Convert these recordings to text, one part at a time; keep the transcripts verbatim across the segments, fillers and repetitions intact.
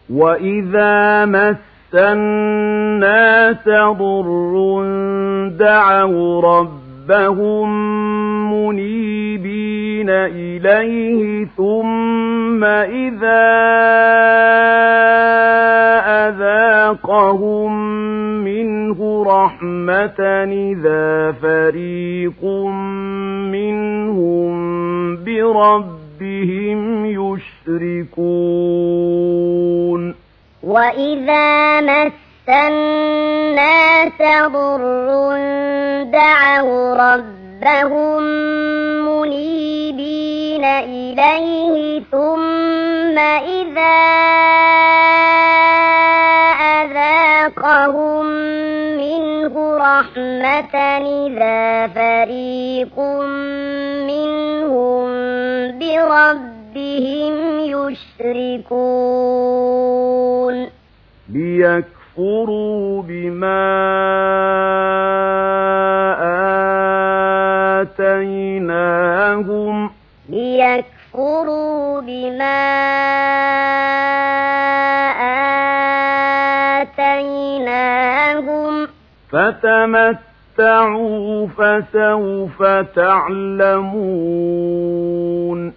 وإذا مس الناس ضر دعوا ربهم منيبين إليه ثم إذا أذاقهم منه رحمة إذا فريق منهم بربهم يشركون وإذا مس الناس ضر دعوا ربهم منيبين إليه ثم إذا أذاقهم منه رحمة إذا فريق منهم بربهم يشركون ليكفروا بما آتيناهم ليكفروا بما آتيناهم فتمتعوا فسوف تعلمون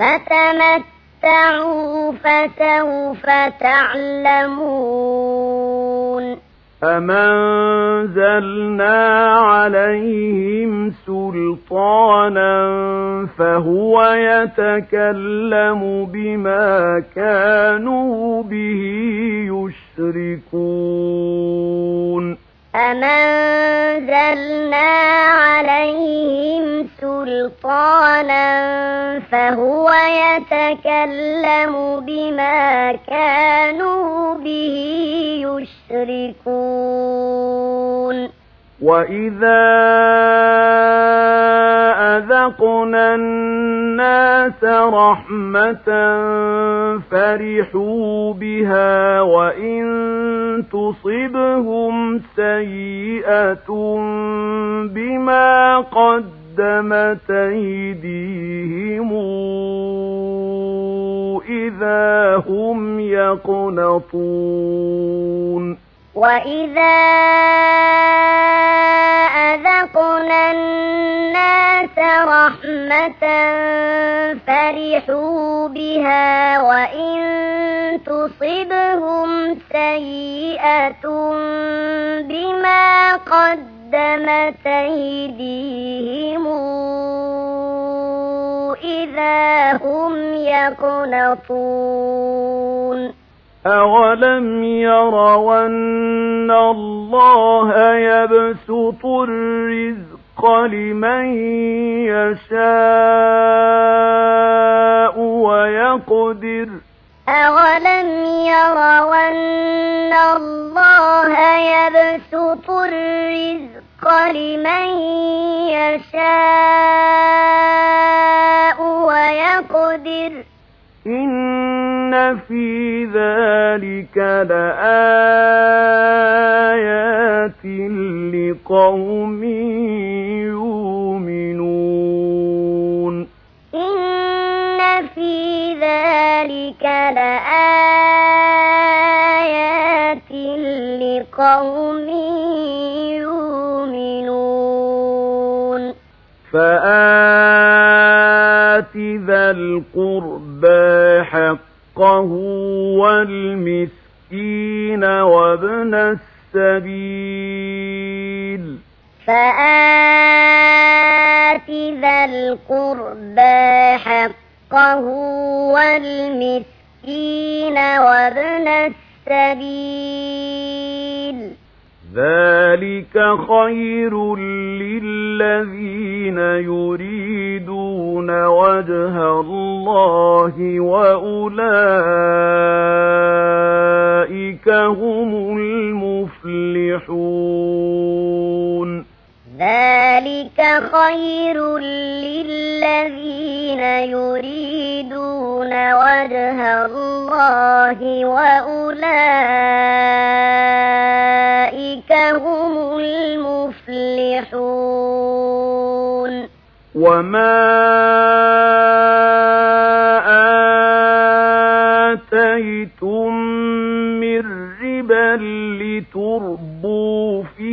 فتمتعوا فسوف تعلمون أَمَنزَلْنَا عَلَيْهِمْ سُلْطَانًا فَهُوَ يَتَكَلَّمُ بِمَا كَانُوا بِهِ يُشْرِكُونَ أَمَنزَلْنَا عَلَيْهِمْ سُلْطَانًا فَهُوَ يَتَكَلَّمُ بِمَا كَانُوا بِهِ يُشْرِكُونَ وَإِذَا أَذَقْنَا النَّاسَ رَحْمَةً فَرِحُوا بِهَا وَإِن تُصِبْهُمْ سَيِّئَةٌ بِمَا قَدَّمَتْ أَيْدِيهِمْ إِذَا هُمْ يَقْنَطُونَ وَإِذَا أَذَقْنَا النَّاسَ رَحْمَةً فَرِحُوا بِهَا وَإِن تُصِبْهُمْ سَيِّئَةٌ بِمَا قَدَّمَتْ أَيْدِيهِمْ إِذَا هُمْ يَقْنَطُونَ أَوَلَمْ يَرَوْا أَنَّ اللَّهَ يَبْسُطُ الرِّزْقَ لِمَن يَشَاءُ وَيَقْدِرُ أَوَلَمْ يَرَوْا أَنَّ اللَّهَ يَبْسُطُ الرِّزْقَ لِمَن يَشَاءُ وَيَقْدِرُ إِنَّ في ذَلِكَ لَآيَاتٍ لِقَوْمٍ يُؤْمِنُونَ إِنَّ في ذَلِكَ لَآيَاتٍ لِقَوْمٍ يُؤْمِنُونَ فَآتِ ذَا الْقُرْبَى حَقَّهُ وَالْمِسْكِينَ وَابْنَ السَّبِيلِ فَآتِ ذَا الْقُرْبَى حَقَّهُ وَالْمِسْكِينَ وَابْنَ السَّبِيلِ ذَلِكَ خَيْرٌ لِّلَّذِينَ يُرِيدُونَ وَجْهَ اللَّهِ وَأُولَٰئِكَ هُمُ الْمُفْلِحُونَ ذَلِكَ خَيْرٌ لِّلَّذِينَ يُرِيدُونَ وَجْهَ اللَّهِ وَأُولَٰئِكَ هُمُ الْمُفْلِحُونَ وَمَا آتَيْتُم من ربا لتربوا في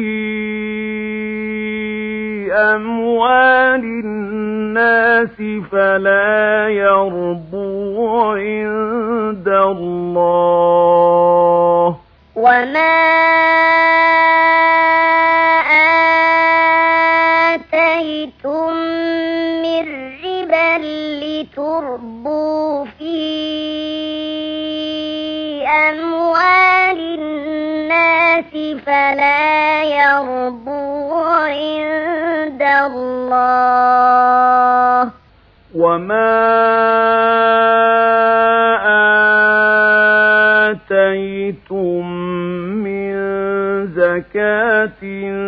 أموال الناس فلا يربو عند الله وما آتيتم من ربا لتربوا في أموال الناس فلا يربو عند الله وما آتيتم من زكاة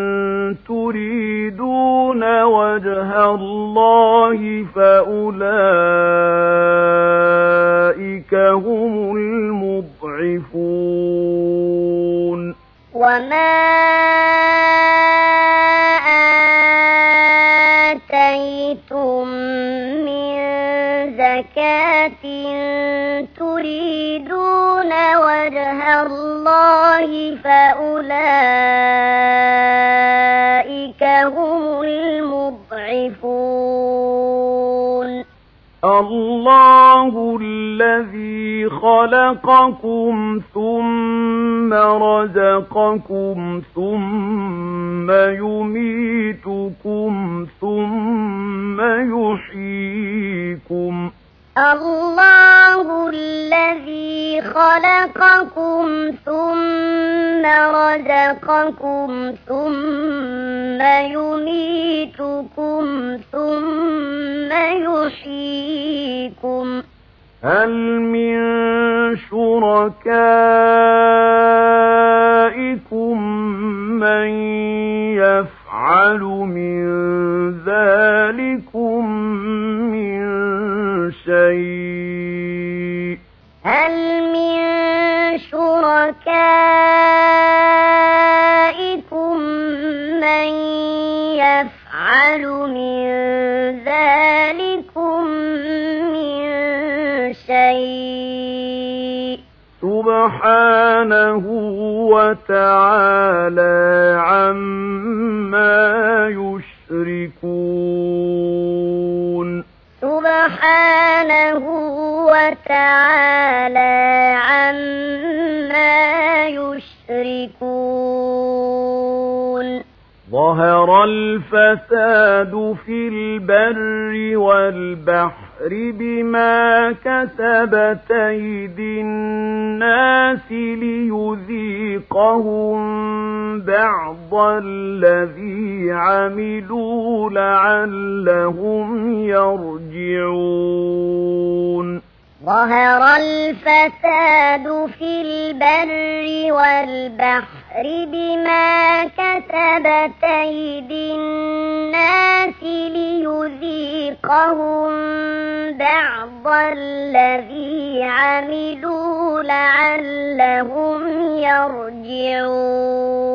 تريدون وجه الله فأولئك هم المضعفون وما آتيتم من زكاة تريدون وجه الله فأولئك هم المضعفون الله الذي خلقكم ثم رزقكم ثم يميتكم ثم يحييكم الله الذي خلقكم ثم رزقكم ثم يميتكم ثم يحييكم هل من شركائكم من يفعل من ذلكم من شيء هل من شركائكم من يفعل من ذلكم من شيء سبحانه وتعالى عما يشركون سبحانه وتعالى عما يشركون ظهر الفساد في البر والبحر بما كسبت أيدي الناس ليذيقهم بعض الذي عملوا لعلهم يرجعون ظهر الفساد في البر والبحر بما كسبت أيدي الناس ليذيقهم بعض الذي عملوا لعلهم يرجعون